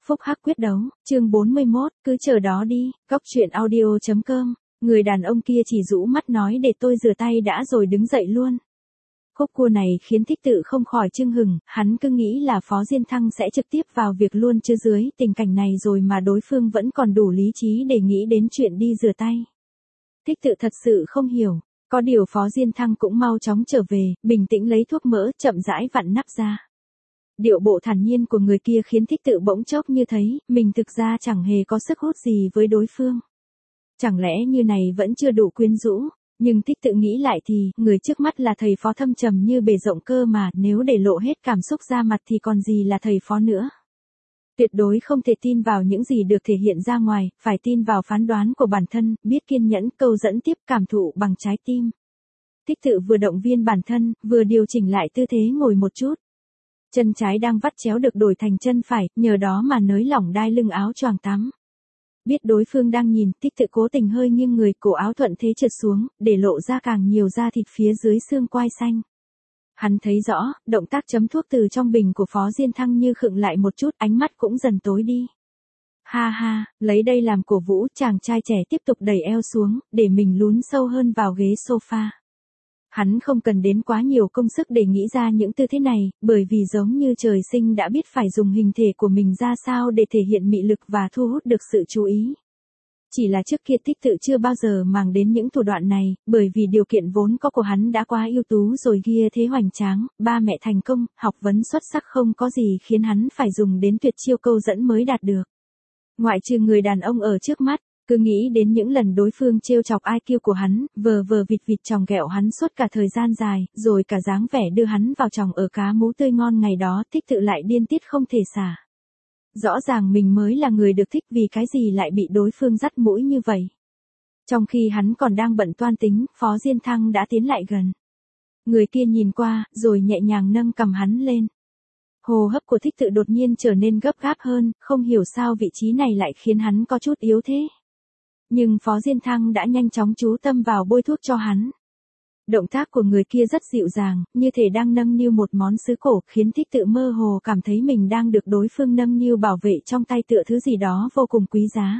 Phúc hắc quyết đấu, chương 41, cứ chờ đó đi, Cóc truyện audio.com. Người đàn ông kia chỉ rũ mắt nói để tôi rửa tay đã rồi đứng dậy luôn. Khúc cua này khiến Thích Tự không khỏi chưng hừng, hắn cứ nghĩ là Phó Diên Thăng sẽ trực tiếp vào việc luôn chứ dưới tình cảnh này rồi mà đối phương vẫn còn đủ lý trí để nghĩ đến chuyện đi rửa tay. Thích Tự thật sự không hiểu, có điều Phó Diên Thăng cũng mau chóng trở về, bình tĩnh lấy thuốc mỡ, chậm rãi vặn nắp ra. Điệu bộ thản nhiên của người kia khiến Thích Tự bỗng chốc như thấy, mình thực ra chẳng hề có sức hút gì với đối phương. Chẳng lẽ như này vẫn chưa đủ quyến rũ, nhưng Thích Tự nghĩ lại thì, người trước mắt là thầy Phó thâm trầm như bể rộng cơ mà, nếu để lộ hết cảm xúc ra mặt thì còn gì là thầy Phó nữa. Tuyệt đối không thể tin vào những gì được thể hiện ra ngoài, phải tin vào phán đoán của bản thân, biết kiên nhẫn, câu dẫn tiếp, cảm thụ bằng trái tim. Thích Tự vừa động viên bản thân, vừa điều chỉnh lại tư thế ngồi một chút. Chân trái đang vắt chéo được đổi thành chân phải, nhờ đó mà nới lỏng đai lưng áo choàng tắm. Biết đối phương đang nhìn, Thích Tự cố tình hơi nghiêng người, cổ áo thuận thế trượt xuống, để lộ ra càng nhiều da thịt phía dưới xương quai xanh. Hắn thấy rõ, động tác chấm thuốc từ trong bình của Phó Diên Thăng như khựng lại một chút, ánh mắt cũng dần tối đi. Ha ha, lấy đây làm cổ vũ, chàng trai trẻ tiếp tục đẩy eo xuống, để mình lún sâu hơn vào ghế sofa. Hắn không cần đến quá nhiều công sức để nghĩ ra những tư thế này, bởi vì giống như trời sinh đã biết phải dùng hình thể của mình ra sao để thể hiện mị lực và thu hút được sự chú ý. Chỉ là trước kia Thích Tự chưa bao giờ màng đến những thủ đoạn này, bởi vì điều kiện vốn có của hắn đã quá ưu tú rồi, kia thế hoành tráng, ba mẹ thành công, học vấn xuất sắc, không có gì khiến hắn phải dùng đến tuyệt chiêu câu dẫn mới đạt được. Ngoại trừ người đàn ông ở trước mắt. Cứ nghĩ đến những lần đối phương trêu chọc IQ của hắn, vờ vịt chòng ghẹo hắn suốt cả thời gian dài, rồi cả dáng vẻ đưa hắn vào chòng ở cá mú tươi ngon ngày đó, Thích Tự lại điên tiết không thể xả. Rõ ràng mình mới là người được thích, vì cái gì lại bị đối phương dắt mũi như vậy. Trong khi hắn còn đang bận toan tính, Phó Diên Thăng đã tiến lại gần. Người kia nhìn qua, rồi nhẹ nhàng nâng cằm hắn lên. Hô hấp của Thích Tự đột nhiên trở nên gấp gáp hơn, không hiểu sao vị trí này lại khiến hắn có chút yếu thế. Nhưng Phó Diên Thăng đã nhanh chóng chú tâm vào bôi thuốc cho hắn. Động tác của người kia rất dịu dàng, như thể đang nâng niu một món sứ cổ, khiến Thích Tự mơ hồ cảm thấy mình đang được đối phương nâng niu bảo vệ trong tay tựa thứ gì đó vô cùng quý giá.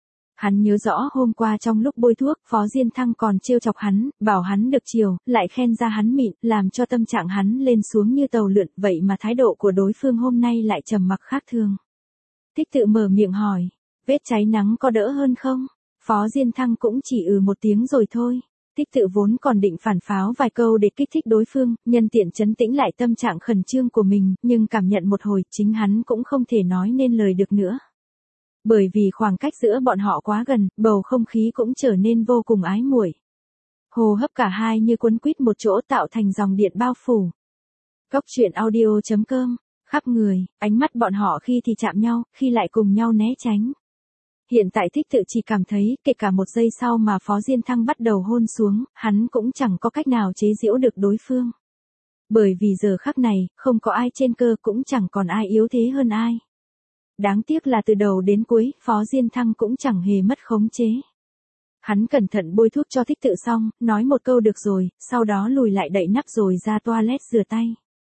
Hắn nhớ rõ hôm qua trong lúc bôi thuốc, Phó Diên Thăng còn trêu chọc hắn, bảo hắn được chiều, lại khen ra hắn mịn, làm cho tâm trạng hắn lên xuống như tàu lượn, vậy mà thái độ của đối phương hôm nay lại trầm mặc khác thường. Thích Tự mở miệng hỏi, vết cháy nắng có đỡ hơn không? Phó Diên Thăng cũng chỉ một tiếng rồi thôi. Thích Tự vốn còn định phản pháo vài câu để kích thích đối phương, nhân tiện trấn tĩnh lại tâm trạng khẩn trương của mình, nhưng cảm nhận một hồi, chính hắn cũng không thể nói nên lời được nữa. Bởi vì khoảng cách giữa bọn họ quá gần, bầu không khí cũng trở nên vô cùng ái muội. Hô hấp cả hai như quấn quýt một chỗ, tạo thành dòng điện bao phủ. Cóc truyện audio.com, khắp người, ánh mắt bọn họ khi thì chạm nhau, khi lại cùng nhau né tránh. Hiện tại Thích Tự chỉ cảm thấy, kể cả một giây sau mà Phó Diên Thăng bắt đầu hôn xuống, hắn cũng chẳng có cách nào chế giễu được đối phương. Bởi vì giờ khắc này, không có ai trên cơ, cũng chẳng còn ai yếu thế hơn ai. Đáng tiếc là từ đầu đến cuối, Phó Diên Thăng cũng chẳng hề mất khống chế. Hắn cẩn thận bôi thuốc cho Thích Tự xong, nói một câu được rồi, sau đó lùi lại đậy nắp rồi ra toilet rửa tay.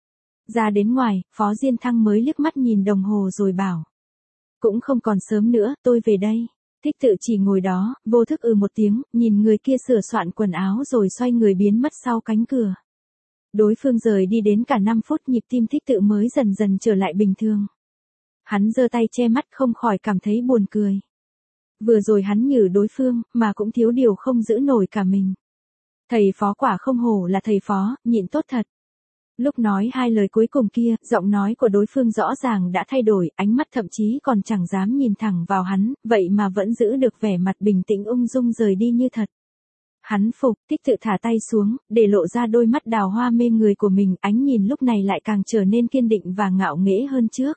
Ra đến ngoài, Phó Diên Thăng mới liếc mắt nhìn đồng hồ rồi bảo. Cũng không còn sớm nữa, tôi về đây. Thích Tự chỉ ngồi đó, vô thức một tiếng, nhìn người kia sửa soạn quần áo rồi xoay người biến mất sau cánh cửa. Đối phương rời đi đến cả 5 phút, nhịp tim Thích Tự mới dần dần trở lại bình thường. Hắn giơ tay che mắt, không khỏi cảm thấy buồn cười. Vừa rồi hắn nhử đối phương, mà cũng thiếu điều không giữ nổi cả mình. Thầy Phó quả không hổ là thầy Phó, nhịn tốt thật. Lúc nói hai lời cuối cùng kia, giọng nói của đối phương rõ ràng đã thay đổi, ánh mắt thậm chí còn chẳng dám nhìn thẳng vào hắn, vậy mà vẫn giữ được vẻ mặt bình tĩnh ung dung rời đi như thật. Hắn phục, Thích Tự thả tay xuống, để lộ ra đôi mắt đào hoa mê người của mình, ánh nhìn lúc này lại càng trở nên kiên định và ngạo nghễ hơn trước.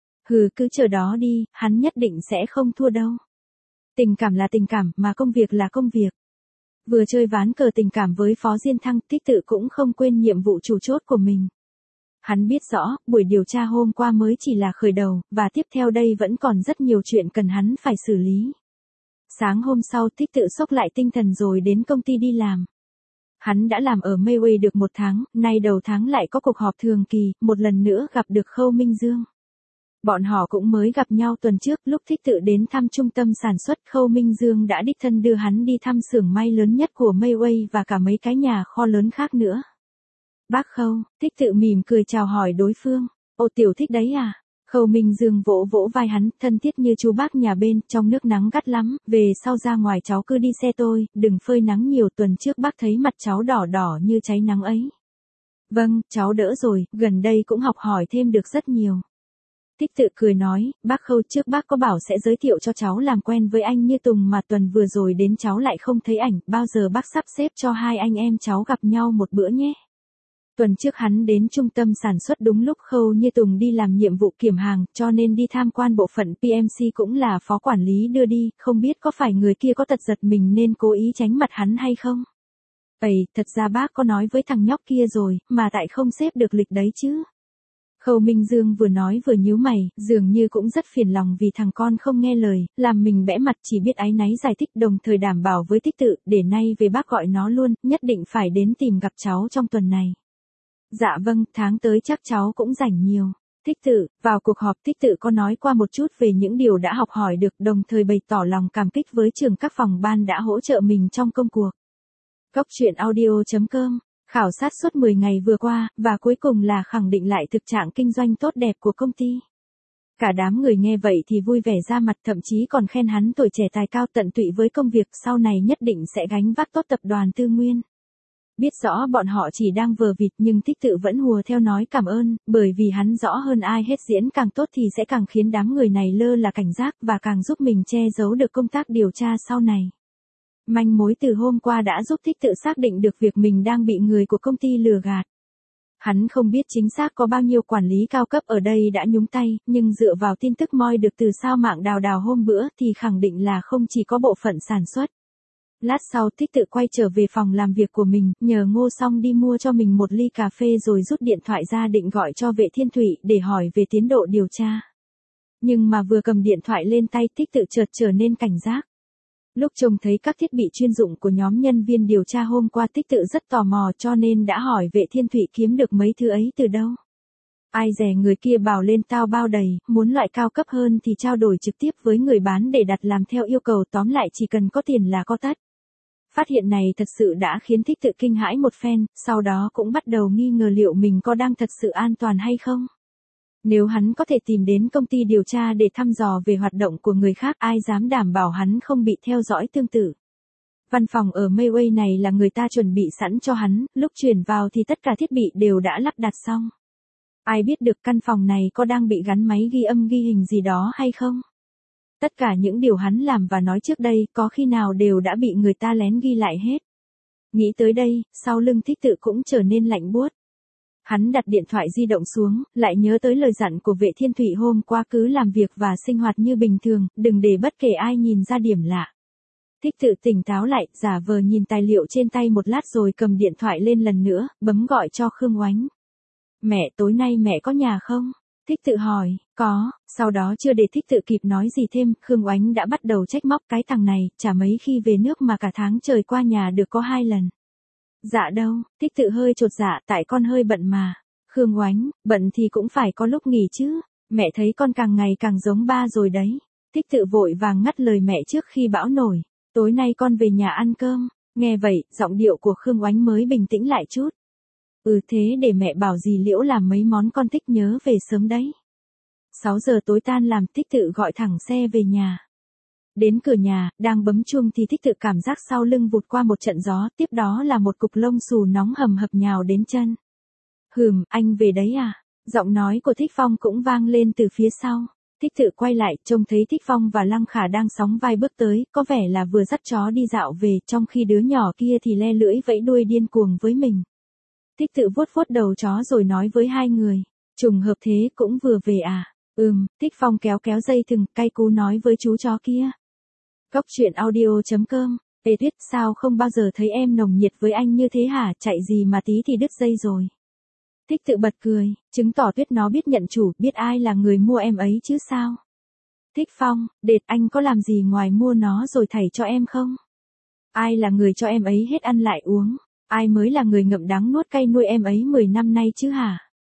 Cứ chờ đó đi, hắn nhất định sẽ không thua đâu. Tình cảm là tình cảm, mà công việc là công việc. Vừa chơi ván cờ tình cảm với Phó Diên Thăng, Thích Tự cũng không quên nhiệm vụ chủ chốt của mình. Hắn biết rõ, buổi điều tra hôm qua mới chỉ là khởi đầu, và tiếp theo đây vẫn còn rất nhiều chuyện cần hắn phải xử lý. Sáng hôm sau, Thích Tự xốc lại tinh thần rồi đến công ty đi làm. Hắn đã làm ở Mayway được 1 tháng, nay đầu tháng lại có cuộc họp thường kỳ, một lần nữa gặp được Khâu Minh Dương. Bọn họ cũng mới gặp nhau tuần trước, lúc Thích Tự đến thăm trung tâm sản xuất, Khâu Minh Dương đã đích thân đưa hắn đi thăm xưởng may lớn nhất của Mayway và cả mấy cái nhà kho lớn khác nữa. Bác Khâu, Thích Tự mỉm cười chào hỏi đối phương. Ô Tiểu Thích đấy à? Khâu Minh Dương vỗ vỗ vai hắn, thân thiết như chú bác nhà bên, trong nước nắng gắt lắm, về sau ra ngoài cháu cứ đi xe tôi, đừng phơi nắng nhiều, tuần trước bác thấy mặt cháu đỏ đỏ như cháy nắng ấy. Vâng, cháu đỡ rồi, gần đây cũng học hỏi thêm được rất nhiều. Thích Tự cười nói, bác Khâu, trước bác có bảo sẽ giới thiệu cho cháu làm quen với anh Như Tùng mà tuần vừa rồi đến cháu lại không thấy ảnh, bao giờ bác sắp xếp cho hai anh em cháu gặp nhau một bữa nhé. Tuần trước hắn đến trung tâm sản xuất đúng lúc Khâu Như Tùng đi làm nhiệm vụ kiểm hàng, cho nên đi tham quan bộ phận PMC cũng là phó quản lý đưa đi, không biết có phải người kia có tật giật mình nên cố ý tránh mặt hắn hay không? Thật ra bác có nói với thằng nhóc kia rồi, mà tại không xếp được lịch đấy chứ. Khâu Minh Dương vừa nói vừa nhíu mày, dường như cũng rất phiền lòng vì thằng con không nghe lời, làm mình bẽ mặt, chỉ biết áy náy giải thích, đồng thời đảm bảo với Thích Tự, để nay về bác gọi nó luôn, nhất định phải đến tìm gặp cháu trong tuần này. Dạ vâng, tháng tới chắc cháu cũng rảnh nhiều. Thích Tự, vào cuộc họp Thích Tự có nói qua một chút về những điều đã học hỏi được, đồng thời bày tỏ lòng cảm kích với trường các phòng ban đã hỗ trợ mình trong công cuộc. Góc truyện audio.com khảo sát suốt 10 ngày vừa qua, và cuối cùng là khẳng định lại thực trạng kinh doanh tốt đẹp của công ty. Cả đám người nghe vậy thì vui vẻ ra mặt, thậm chí còn khen hắn tuổi trẻ tài cao tận tụy với công việc, sau này nhất định sẽ gánh vác tốt tập đoàn Tư Nguyên. Biết rõ bọn họ chỉ đang vờ vịt nhưng Thích Tự vẫn hùa theo nói cảm ơn, bởi vì hắn rõ hơn ai hết diễn càng tốt thì sẽ càng khiến đám người này lơ là cảnh giác và càng giúp mình che giấu được công tác điều tra sau này. Manh mối từ hôm qua đã giúp Thích Tự xác định được việc mình đang bị người của công ty lừa gạt. Hắn không biết chính xác có bao nhiêu quản lý cao cấp ở đây đã nhúng tay, nhưng dựa vào tin tức moi được từ sao mạng đào hôm bữa thì khẳng định là không chỉ có bộ phận sản xuất. Lát sau Thích Tự quay trở về phòng làm việc của mình, nhờ Ngô Song đi mua cho mình một ly cà phê rồi rút điện thoại ra định gọi cho Vệ Thiên Thụy để hỏi về tiến độ điều tra. Nhưng mà vừa cầm điện thoại lên tay Thích Tự chợt trở nên cảnh giác. Lúc trông thấy các thiết bị chuyên dụng của nhóm nhân viên điều tra hôm qua Thích Tự rất tò mò cho nên đã hỏi Vệ Thiên Thụy kiếm được mấy thứ ấy từ đâu. Ai dè người kia bảo lên tao bao đầy, muốn loại cao cấp hơn thì trao đổi trực tiếp với người bán để đặt làm theo yêu cầu, tóm lại chỉ cần có tiền là có tất. Phát hiện này thật sự đã khiến Thích Tự kinh hãi một phen, sau đó cũng bắt đầu nghi ngờ liệu mình có đang thật sự an toàn hay không. Nếu hắn có thể tìm đến công ty điều tra để thăm dò về hoạt động của người khác, ai dám đảm bảo hắn không bị theo dõi tương tự. Văn phòng ở Mayway này là người ta chuẩn bị sẵn cho hắn, lúc chuyển vào thì tất cả thiết bị đều đã lắp đặt xong. Ai biết được căn phòng này có đang bị gắn máy ghi âm ghi hình gì đó hay không? Tất cả những điều hắn làm và nói trước đây có khi nào đều đã bị người ta lén ghi lại hết. Nghĩ tới đây, sau lưng Thích Tự cũng trở nên lạnh buốt. Hắn đặt điện thoại di động xuống, lại nhớ tới lời dặn của Vệ Thiên Thụy hôm qua, cứ làm việc và sinh hoạt như bình thường, đừng để bất kể ai nhìn ra điểm lạ. Thích Tự tỉnh táo lại, giả vờ nhìn tài liệu trên tay một lát rồi cầm điện thoại lên lần nữa, bấm gọi cho Khương Oánh. Mẹ, tối nay mẹ có nhà không? Thích Tự hỏi, có, sau đó chưa để Thích Tự kịp nói gì thêm, Khương Oánh đã bắt đầu trách móc cái thằng này, chả mấy khi về nước mà cả tháng trời qua nhà được có 2 lần. Dạ đâu, Thích Tự hơi chột dạ, tại con hơi bận mà. Khương Oánh, bận thì cũng phải có lúc nghỉ chứ, mẹ thấy con càng ngày càng giống ba rồi đấy. Thích Tự vội vàng ngắt lời mẹ trước khi bão nổi, tối nay con về nhà ăn cơm. Nghe vậy, giọng điệu của Khương Oánh mới bình tĩnh lại chút. Thế để mẹ bảo dì Liễu làm mấy món con thích, nhớ về sớm đấy. 6 giờ tối tan làm, Thích Tự gọi thẳng xe về nhà. Đến cửa nhà, đang bấm chuông thì Thích Tự cảm giác sau lưng vụt qua một trận gió, tiếp đó là một cục lông xù nóng hầm hập nhào đến chân. Anh về đấy à? Giọng nói của Thích Phong cũng vang lên từ phía sau. Thích Tự quay lại, trông thấy Thích Phong và Lăng Khả đang sóng vai bước tới, có vẻ là vừa dắt chó đi dạo về, trong khi đứa nhỏ kia thì le lưỡi vẫy đuôi điên cuồng với mình. Thích Tự vuốt vuốt đầu chó rồi nói với hai người, trùng hợp thế, cũng vừa về à? Thích Phong kéo kéo dây thừng, cay cú nói với chú chó kia. Góc truyện audio.com, Tuyết, sao không bao giờ thấy em nồng nhiệt với anh như thế hả, chạy gì mà tí thì đứt dây rồi. Thích Tự bật cười, chứng tỏ Tuyết nó biết nhận chủ, biết ai là người mua em ấy chứ sao. Thích Phong, Đệt, anh có làm gì ngoài mua nó rồi thảy cho em không? Ai là người cho em ấy hết ăn lại uống? Ai mới là người ngậm đắng nuốt cay nuôi em ấy 10 năm nay chứ hả?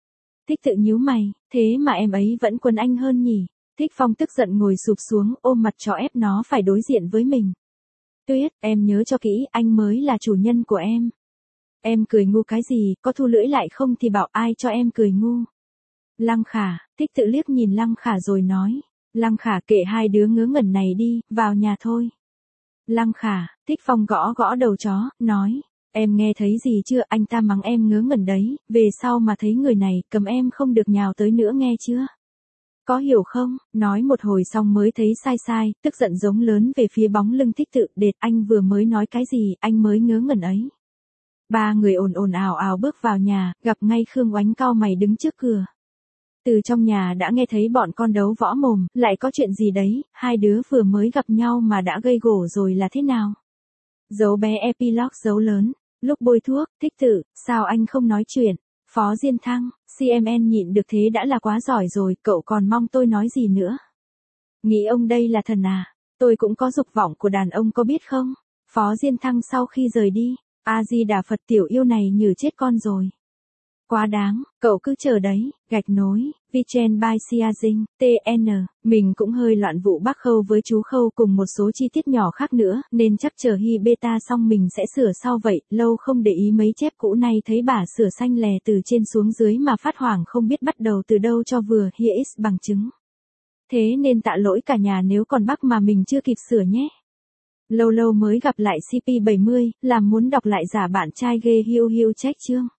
Thích tự nhíu mày, thế mà em ấy vẫn quấn anh hơn nhỉ. Thích Phong tức giận ngồi sụp xuống ôm mặt cho ép nó phải đối diện với mình. Tuyết, em nhớ cho kỹ, anh mới là chủ nhân của em. Em cười ngu cái gì, có thu lưỡi lại không thì bảo ai cho em cười ngu. Lăng Khả, Thích tự liếc nhìn Lăng Khả rồi nói. Lăng Khả, kệ hai đứa ngớ ngẩn này đi, vào nhà thôi. Lăng Khả, Thích Phong gõ gõ đầu chó, nói. Em nghe thấy gì chưa, anh ta mắng em ngớ ngẩn đấy, về sau mà thấy người này, cầm em không được nhào tới nữa nghe chưa? Có hiểu không? Nói một hồi xong mới thấy sai, tức giận giống lớn về phía bóng lưng Thích tự, đệt anh vừa mới nói cái gì, anh mới ngớ ngẩn ấy. Ba người ồn ào bước vào nhà, gặp ngay Khương Oánh cau mày đứng trước cửa. Từ trong nhà đã nghe thấy bọn con đấu võ mồm, lại có chuyện gì đấy, hai đứa vừa mới gặp nhau mà đã gây gổ rồi là thế nào? Dấu bé epilogue dấu lớn, lúc bôi thuốc, Thích tự, sao anh không nói chuyện? Phó Diên Thăng, CMN nhịn được thế đã là quá giỏi rồi, cậu còn mong tôi nói gì nữa? Nghĩ ông đây là thần à? Tôi cũng có dục vọng của đàn ông có biết không? Phó Diên Thăng sau khi rời đi, A-di-đà Phật tiểu yêu này nhử chết con rồi. Quá đáng, cậu cứ chờ đấy, gạch nối, Vichen by Siazing, TN, mình cũng hơi loạn vụ bác Khâu với chú Khâu cùng một số chi tiết nhỏ khác nữa, nên chắc chờ Hi Beta xong mình sẽ sửa sau vậy, lâu không để ý mấy chép cũ này thấy bà sửa xanh lè từ trên xuống dưới mà phát hoảng không biết bắt đầu từ đâu cho vừa, here is bằng chứng. Thế nên tạ lỗi cả nhà nếu còn bác mà mình chưa kịp sửa nhé. Lâu lâu mới gặp lại CP70, làm muốn đọc lại giả bạn trai ghê hiu hiu trách chương.